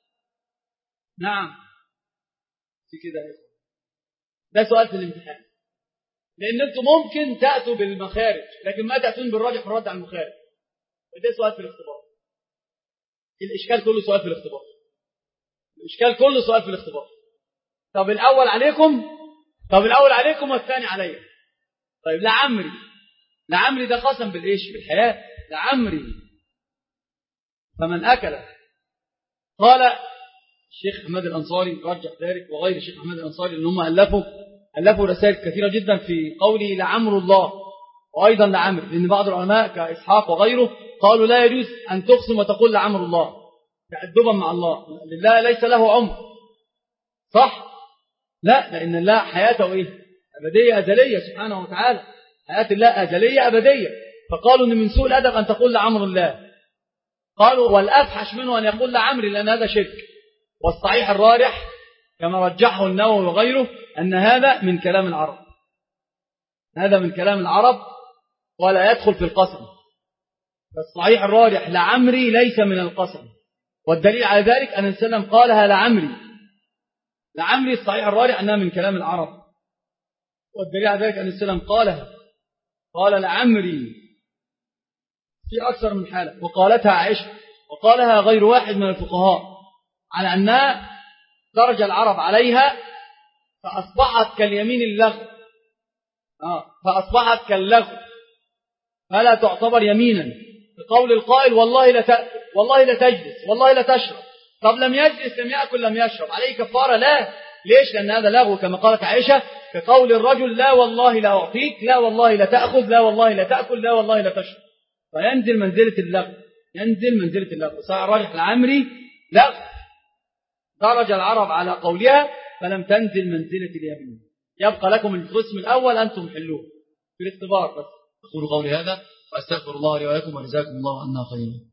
نعم في كده ده سؤال في الامتحان، لأن أنتم ممكن تأتوا بالمخارج لكن ما تأتون بالراجح والرد على المخارج. وده سؤال في الاختبار. الإشكال كله سؤال في الاختبار. الإشكال كله سؤال في الاختبار. طب الأول عليكم طب الأول عليكم والثاني علي. طيب لعمري لعمري ده قسم بالإيش؟ بالحياة. لعمري فمن أكل قال الشيخ أحمد الأنصاري رجح ذلك وغير الشيخ أحمد الأنصاري أن هم ألفوا ألفوا رسائل كثيرة جدا في قوله لعمر الله وأيضا لعمر، لأن بعض العلماء كإسحاق وغيره قالوا لا يجوز أن تقسم وتقول لعمر الله تأدبا مع الله، لله ليس له عمر، صح؟ لا، لأن الله حياته إيه؟ أبدية أزلية سبحانه وتعالى، حياة الله أزلية أبدية، فقالوا أن من سوء الأدب أن تقول لعمر الله. قالوا والأفحش منه أن يقول لعمر لأن هذا شرك، والصحيح الراجح كما رجحه النووي وغيره أن هذا من كلام العرب، هذا من كلام العرب ولا يدخل في القسم، فالصحيح الراجح لعمري ليس من القسم، والدليل على ذلك أن السلام قالها لعمري، لعمري الصحيح الراجح أنها من كلام العرب، والدليل على ذلك أن السلام قالها قال لعمري في أكثر من حالة، وقالتها عائشة وقالها غير واحد من الفقهاء على أنها درج العرب عليها فأصبحت كاليمين اللغو، آه فأصبحت كاللغو فلا تعتبر يمينا، بقول القائل والله لا ت... والله لا تجلس والله لا تشرب، طب لم يجلس لم يأكل لم يشرب عليه كفارة؟ لا، ليش؟ لأن هذا لغو كما قالت عائشة، كقول الرجل لا والله لا أعطيك، لا والله لا تأخذ، لا والله لا تأكل، لا والله لا تشرب، فينزل منزلة اللغو، ينزل منزلة اللغو. صحيح الراجح العمري لغو درج العرب على قولها فلم تنزل منزلة اليمين، يبقى لكم القسم الأول أنتم حلوه في الاختبار بس. أقول قولي هذا وأستغفر الله لي ولكم وجزاكم الله عنا خيرا.